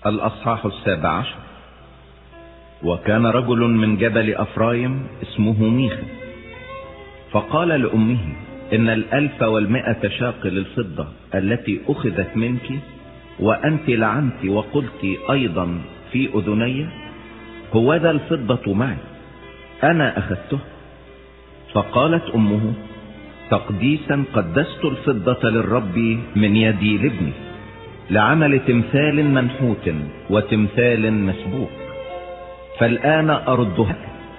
الأصحاح 17. وكان رجل من جبل أفرايم اسمه ميخا، فقال لأمه: إن 1100 شاقل الفضة التي أخذت منك وأنت لعنت وقلت أيضا في أذني، هو ذا الفضة معي، أنا أخذته. فقالت أمه: تقديسا قدست الفضة للرب من يدي لابني، لعمل تمثال منحوت وتمثال مسبوك، فالآن أردها.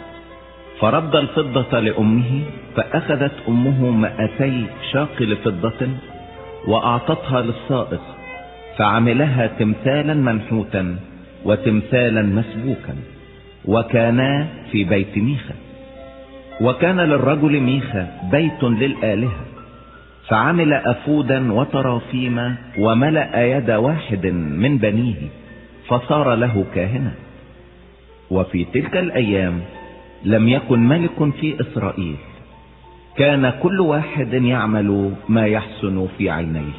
فرد الفضة لأمه، فأخذت أمه 200 شاقل فضة وأعطتها للسائق، فعملها تمثالا منحوتا وتمثالا مسبوكا، وكانا في بيت ميخا. وكان للرجل ميخا بيت للآلهة، فعمل أفودا وترافيم وملأ يد واحد من بنيه، فصار له كاهنا. وفي تلك الأيام لم يكن ملك في إسرائيل، كان كل واحد يعمل ما يحسن في عينيه.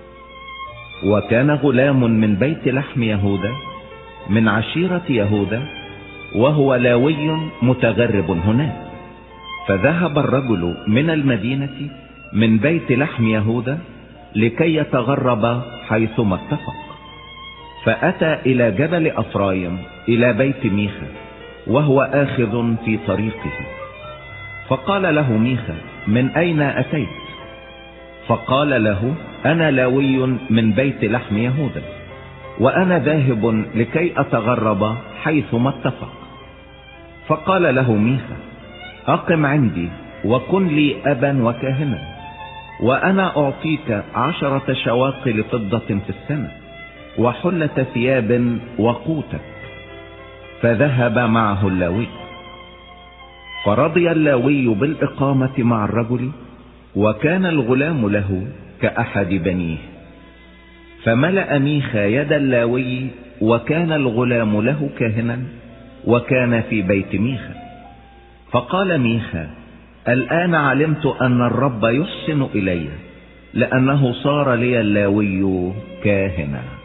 وكان غلام من بيت لحم يهوذا من عشيرة يهوذا، وهو لاوي متغرب هناك. فذهب الرجل من المدينة من بيت لحم يهوذا لكي يتغرب حيثما اتفق، فأتى إلى جبل أفرايم إلى بيت ميخا، وهو آخذ في طريقه. فقال له ميخا: من أين أتيت؟ فقال له: أنا لاوي من بيت لحم يهوذا، وأنا ذاهب لكي أتغرب حيثما اتفق. فقال له ميخا: أقم عندي وكن لي أبا وكاهنا، وأنا أعطيك 10 شواقل فضة في السنة، وحلة ثياب وقوتك. فذهب معه اللاوي. فرضي اللاوي بالإقامة مع الرجل، وكان الغلام له كأحد بنيه. فملأ ميخا يد اللاوي، وكان الغلام له كاهنا، وكان في بيت ميخا. فقال ميخا: الآن علمت أن الرب يحسن إلي، لأنه صار لي اللاوي كاهنا.